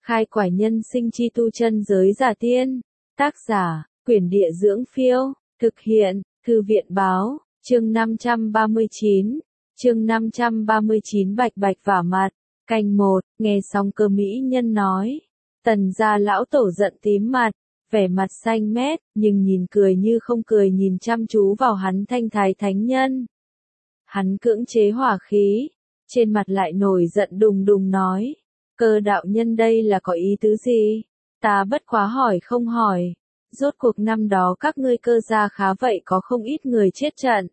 Khai quải nhân sinh chi tu chân giới giả tiên. Tác giả, Quyển Địa Dưỡng Phiêu. Thực hiện, Thư viện Báo. Chương 539. Chương 539 Bạch bạch vả mặt. Canh 1, nghe xong Cơ mỹ nhân nói. Tần gia lão tổ giận tím mặt, vẻ mặt xanh mét, nhưng nhìn cười như không cười nhìn chăm chú vào hắn thanh thái thánh nhân. Hắn cưỡng chế hỏa khí, trên mặt lại nổi giận đùng đùng nói. Cơ đạo nhân đây là có ý tứ gì? Ta bất quá hỏi không hỏi. Rốt cuộc năm đó các ngươi Cơ gia khá vậy có không ít người chết trận.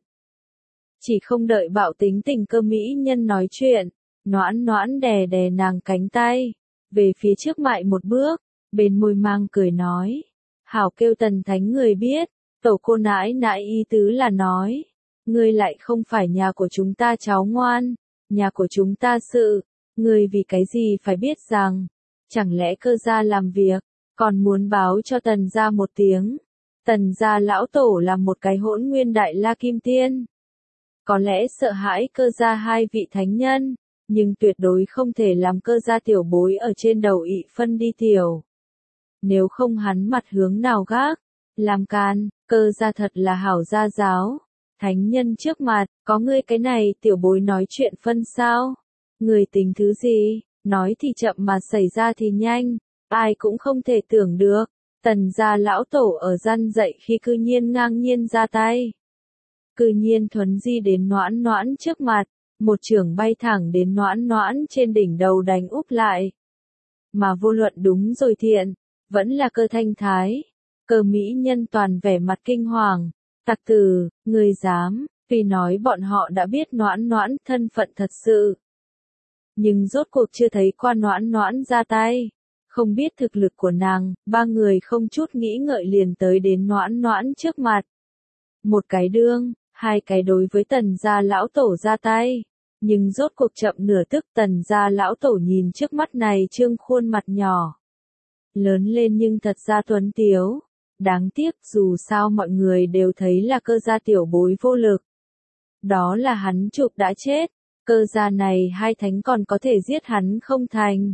Chỉ không đợi bạo tính tình Cơ mỹ nhân nói chuyện, noãn noãn đè đè nàng cánh tay, về phía trước mại một bước, bên môi mang cười nói. Hảo kêu Tần thánh người biết, tổ cô nãi nãi ý tứ là nói. Ngươi lại không phải nhà của chúng ta cháu ngoan, nhà của chúng ta sự, ngươi vì cái gì phải biết rằng, chẳng lẽ Cơ gia làm việc, còn muốn báo cho Tần gia một tiếng. Tần gia lão tổ là một cái hỗn nguyên đại la kim tiên. Có lẽ sợ hãi Cơ gia hai vị thánh nhân, nhưng tuyệt đối không thể làm Cơ gia tiểu bối ở trên đầu ị phân đi tiểu. Nếu không hắn mặt hướng nào gác, làm can, Cơ gia thật là hảo gia giáo. Thánh nhân trước mặt, có ngươi cái này tiểu bối nói chuyện phân sao? Người tính thứ gì, nói thì chậm mà xảy ra thì nhanh, ai cũng không thể tưởng được. Tần gia lão tổ ở răn dậy khi cư nhiên ngang nhiên ra tay. Cư nhiên thuấn di đến noãn noãn trước mặt, một chưởng bay thẳng đến noãn noãn trên đỉnh đầu đánh úp lại. Mà vô luận đúng rồi thiện, vẫn là Cơ thanh thái. Cơ mỹ nhân toàn vẻ mặt kinh hoàng. Tặc tử, ngươi dám, tuy nói bọn họ đã biết noãn noãn thân phận thật sự. Nhưng rốt cuộc chưa thấy qua noãn noãn ra tay. Không biết thực lực của nàng, ba người không chút nghĩ ngợi liền tới đến noãn noãn trước mặt. Một cái đương, hai cái đối với Tần gia lão tổ ra tay. Nhưng rốt cuộc chậm nửa tức Tần gia lão tổ nhìn trước mắt này trương khuôn mặt nhỏ. Lớn lên nhưng thật ra tuấn tiếu. Đáng tiếc dù sao mọi người đều thấy là Cơ gia tiểu bối vô lực. Đó là hắn chụp đã chết, Cơ gia này hai thánh còn có thể giết hắn không thành.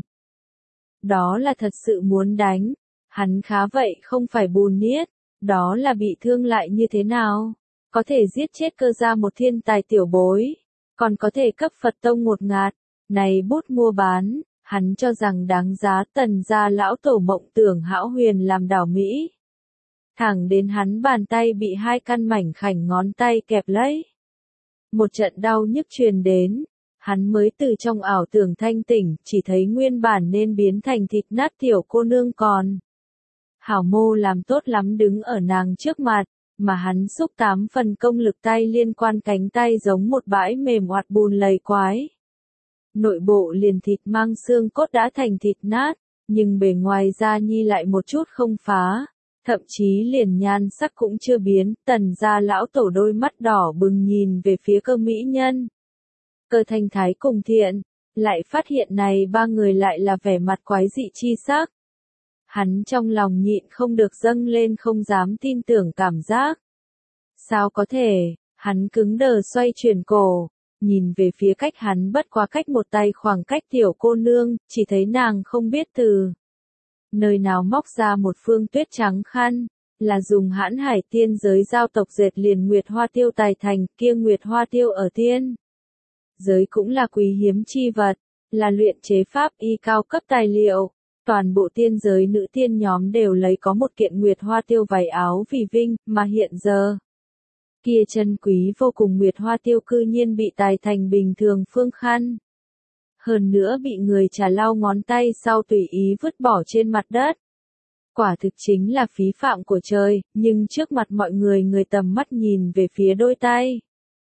Đó là thật sự muốn đánh, hắn khá vậy không phải bùn niết, đó là bị thương lại như thế nào, có thể giết chết Cơ gia một thiên tài tiểu bối, còn có thể cấp Phật tông một ngạt, này bút mua bán, hắn cho rằng đáng giá. Tần gia lão tổ mộng tưởng hão huyền làm đảo Mỹ. Thẳng đến hắn bàn tay bị hai căn mảnh khảnh ngón tay kẹp lấy. Một trận đau nhức truyền đến, hắn mới từ trong ảo tưởng thanh tỉnh, chỉ thấy nguyên bản nên biến thành thịt nát tiểu cô nương còn. Hảo mô làm tốt lắm đứng ở nàng trước mặt, mà hắn xúc 8 phần công lực tay liên quan cánh tay giống một bãi mềm oạt bùn lầy quái. Nội bộ liền thịt mang xương cốt đã thành thịt nát, nhưng bề ngoài da nhi lại một chút không phá. Thậm chí liền nhan sắc cũng chưa biến, Tần gia lão tổ đôi mắt đỏ bừng nhìn về phía Cơ mỹ nhân. Cơ thanh thái cùng thiện, lại phát hiện này ba người lại là vẻ mặt quái dị chi sắc. Hắn trong lòng nhịn không được dâng lên không dám tin tưởng cảm giác. Sao có thể, hắn cứng đờ xoay chuyển cổ, nhìn về phía cách hắn bất quá cách một tay khoảng cách tiểu cô nương, chỉ thấy nàng không biết từ nơi nào móc ra một phương tuyết trắng khăn, là dùng hãn hải tiên giới giao tộc dệt liền nguyệt hoa tiêu tài thành, kia nguyệt hoa tiêu ở tiên giới cũng là quý hiếm chi vật, là luyện chế pháp y cao cấp tài liệu. Toàn bộ tiên giới nữ tiên nhóm đều lấy có một kiện nguyệt hoa tiêu váy áo vì vinh, mà hiện giờ kia chân quý vô cùng nguyệt hoa tiêu cư nhiên bị tài thành bình thường phương khăn. Hơn nữa bị người trà lau ngón tay sau tùy ý vứt bỏ trên mặt đất. Quả thực chính là phí phạm của trời, nhưng trước mặt mọi người người tầm mắt nhìn về phía đôi tay.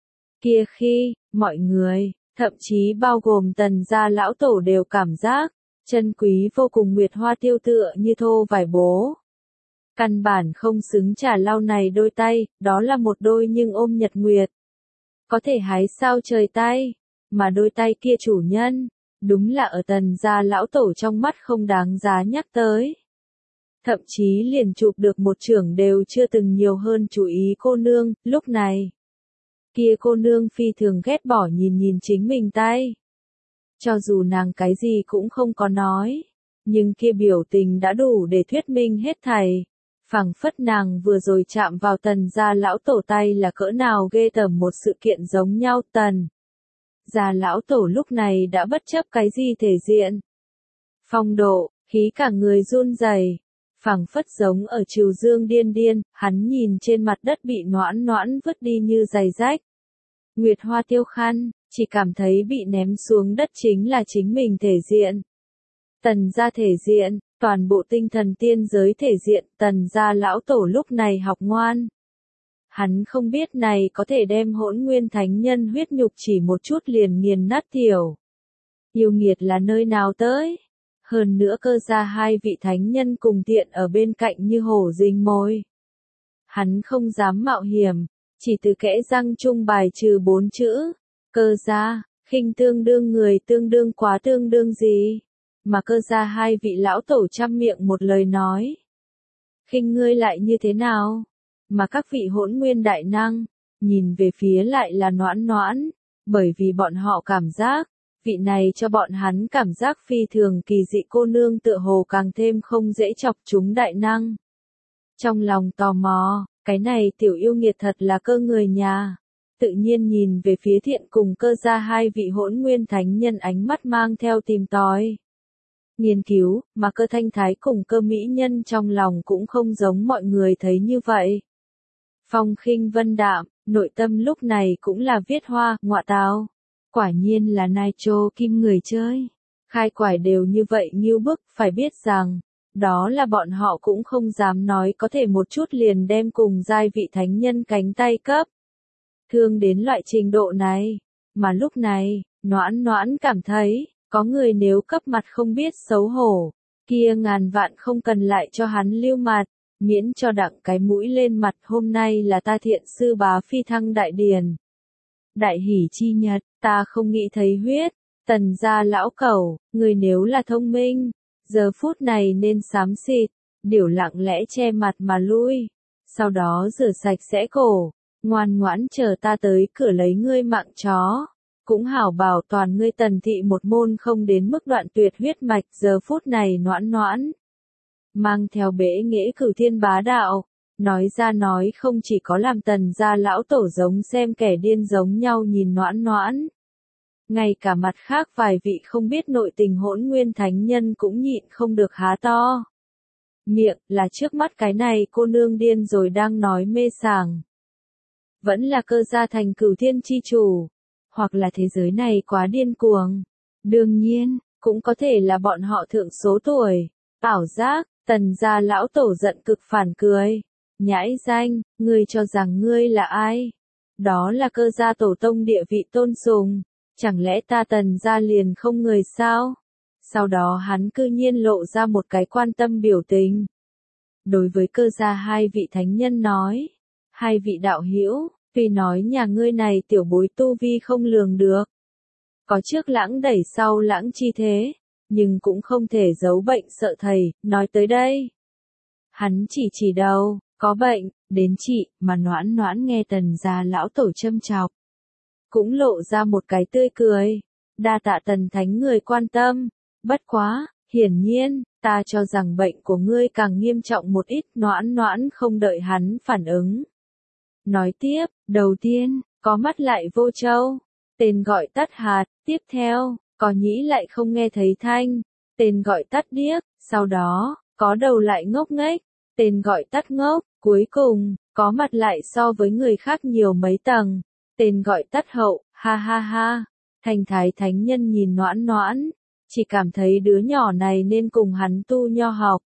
Kia khi, mọi người, thậm chí bao gồm Tần gia lão tổ đều cảm giác, chân quý vô cùng nguyệt hoa tiêu tựa như thô vải bố. Căn bản không xứng trà lau này đôi tay, đó là một đôi nhưng ôm nhật nguyệt. Có thể hái sao trời tay, mà đôi tay kia chủ nhân. Đúng là ở Tần gia lão tổ trong mắt không đáng giá nhắc tới. Thậm chí liền chụp được một chưởng đều chưa từng nhiều hơn chú ý cô nương, lúc này. Kia cô nương phi thường ghét bỏ nhìn nhìn chính mình tay. Cho dù nàng cái gì cũng không có nói. nhưng kia biểu tình đã đủ để thuyết minh hết thảy. Phảng phất nàng vừa rồi chạm vào Tần gia lão tổ tay là cỡ nào ghê tởm một sự kiện giống nhau. Tần gia lão tổ lúc này đã bất chấp cái gì thể diện, phong độ, khí cả người run rẩy, phảng phất giống ở Trừu Dương điên điên. Hắn nhìn trên mặt đất bị Noãn Noãn vứt đi như giày rách Nguyệt Hoa Tiêu Khăn, chỉ cảm thấy bị ném xuống đất chính là chính mình thể diện. Tần gia thể diện, toàn bộ tinh thần tiên giới thể diện. Tần gia lão tổ lúc này học ngoan. Hắn không biết này có thể đem Hỗn Nguyên Thánh Nhân huyết nhục chỉ một chút liền nghiền nát tiểu. Yêu nghiệt là nơi nào tới? Hơn nữa cơ gia hai vị thánh nhân cùng tiện ở bên cạnh như hổ rình mồi. Hắn không dám mạo hiểm, chỉ từ kẽ răng chung bài trừ 4 chữ. Cơ gia, khinh tương đương người tương đương quá tương đương gì? Mà cơ gia hai vị lão tổ trăm miệng một lời nói. Khinh ngươi lại như thế nào? Mà các vị hỗn nguyên đại năng, nhìn về phía lại là Noãn Noãn, bởi vì bọn họ cảm giác, vị này cho bọn hắn cảm giác phi thường kỳ dị cô nương tựa hồ càng thêm không dễ chọc chúng đại năng. Trong lòng tò mò, cái này tiểu yêu nghiệt thật là cơ người nhà. Tự nhiên nhìn về phía Thiện cùng Cơ gia hai vị hỗn nguyên thánh nhân ánh mắt mang theo tìm tòi. Nghiên cứu, mà Cơ Thanh Thái cùng Cơ Mỹ Nhân trong lòng cũng không giống mọi người thấy như vậy. Phong khinh vân đạm, nội tâm lúc này cũng là viết hoa, ngọa tào. Quả nhiên là nitro kim người chơi. Khai quải đều như vậy nghiêu bức, phải biết rằng, đó là bọn họ cũng không dám nói có thể một chút liền đem cùng giai vị thánh nhân cánh tay cấp. Thương đến loại trình độ này. Mà lúc này, Noãn Noãn cảm thấy, có người nếu cấp mặt không biết xấu hổ, kia ngàn vạn không cần lại cho hắn lưu mặt, miễn cho đặng cái mũi lên mặt. Hôm nay là ta Thiện sư bá phi thăng đại điển. Đại hỷ chi nhật, ta không nghĩ thấy huyết. Tần gia lão cẩu, người nếu là thông minh, giờ phút này nên xám xịt, điểu lặng lẽ che mặt mà lui, sau đó rửa sạch sẽ cổ, ngoan ngoãn chờ ta tới cửa lấy ngươi mạng chó, cũng hảo bảo toàn ngươi Tần thị một môn không đến mức đoạn tuyệt huyết mạch. Giờ phút này Noãn Noãn mang theo bẽ nghễ cửu thiên bá đạo, nói ra nói không chỉ có làm Tần gia lão tổ giống xem kẻ điên giống nhau nhìn Noãn Noãn. Ngay cả mặt khác vài vị không biết nội tình hỗn nguyên thánh nhân cũng nhịn không được há to miệng, là trước mắt cái này cô nương điên rồi đang nói mê sảng. Vẫn là Cơ gia thành cửu thiên chi chủ, hoặc là thế giới này quá điên cuồng. Đương nhiên, cũng có thể là bọn họ thượng số tuổi, ảo giác. Tần gia lão tổ giận cực phản cười. Nhãi danh, ngươi cho rằng ngươi là ai? Đó là Cơ gia tổ tông địa vị tôn sùng. Chẳng lẽ ta Tần gia liền không người sao? Sau đó hắn cư nhiên lộ ra một cái quan tâm biểu tình. Đối với Cơ gia hai vị thánh nhân nói. Hai vị đạo hữu, tuy nói nhà ngươi này tiểu bối tu vi không lường được. Có trước lãng đẩy sau lãng chi thế. Nhưng cũng không thể giấu bệnh sợ thầy, nói tới đây. Hắn chỉ đầu, có bệnh, đến trị, mà Noãn Noãn nghe Tần gia lão tổ châm chọc. Cũng lộ ra một cái tươi cười. Đa tạ Tần thánh người quan tâm. Bất quá, hiển nhiên, ta cho rằng bệnh của ngươi càng nghiêm trọng một ít. Noãn Noãn không đợi hắn phản ứng. Nói tiếp, đầu tiên, có mắt lại vô châu. Tên gọi tắt hạt, tiếp theo, có nhĩ lại không nghe thấy thanh. Tên gọi tắt điếc, sau đó, có đầu lại ngốc nghếch. Tên gọi tắt ngốc, cuối cùng, có mặt lại so với người khác nhiều mấy tầng. Tên gọi tắt hậu, ha ha ha. Thành thái thánh nhân nhìn Noãn Noãn, chỉ cảm thấy đứa nhỏ này nên cùng hắn tu nho học.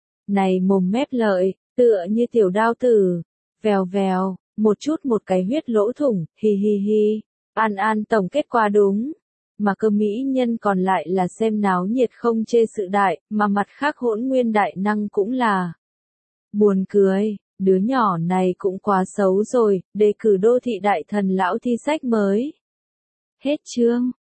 Này mồm mép lợi, tựa như tiểu đao tử, vèo vèo, một chút một cái huyết lỗ thủng, hi hi hi. An An tổng kết quả đúng. Mà Cơ Mỹ Nhân còn lại là xem náo nhiệt không chê sự đại, mà mặt khác hỗn nguyên đại năng cũng là buồn cười. Đứa nhỏ này cũng quá xấu rồi, đề cử đô thị đại thần lão thi sách mới. Hết chương.